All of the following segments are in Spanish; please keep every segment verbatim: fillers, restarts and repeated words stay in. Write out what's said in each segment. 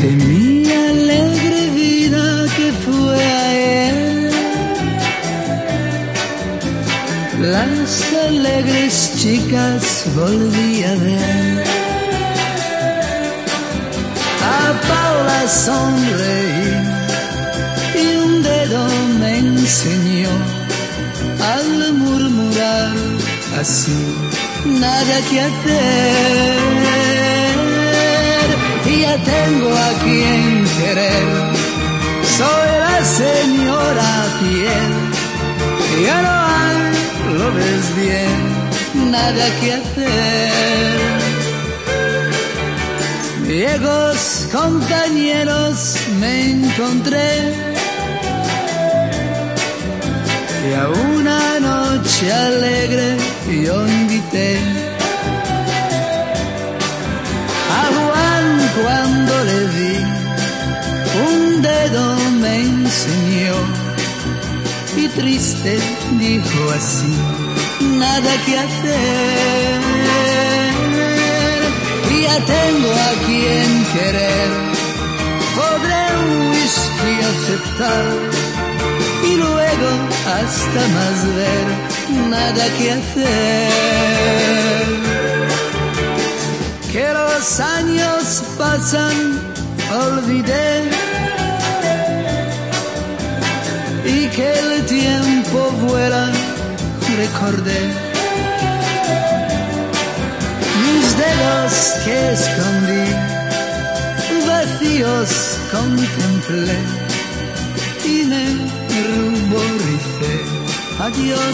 de mi alegre vida que fue ayer. Las alegres chicas volví a ver. A Paula sonreí y un dedo me enseñó al murmurar así: nada que hacer, ya tengo a quien querer, soy la señora fiel, ya no hay, lo ves bien, nada que hacer. Viejos compañeros me encontré y a una noche alegre yo invité a Juan. Cuando le vi, un dedo me enseñó y triste dijo así: nada que hacer, ya tengo a quien querer, podré un whisky aceptar y luego hasta más ver, nada que hacer. Que los años pasan, olvidé, y que el tiempo vuela, recordé. Mis dedos que escondí, vacíos contemplé y me ruboricé: adiós,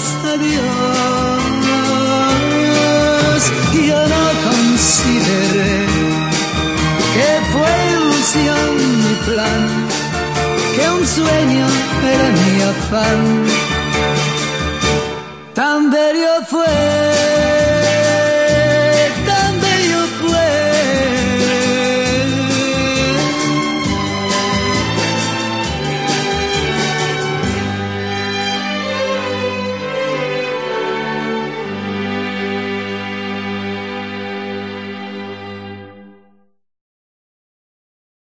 adiós. Yo no consideré que fue ilusión mi plan, que un sueño era mi afán. Tan bello fue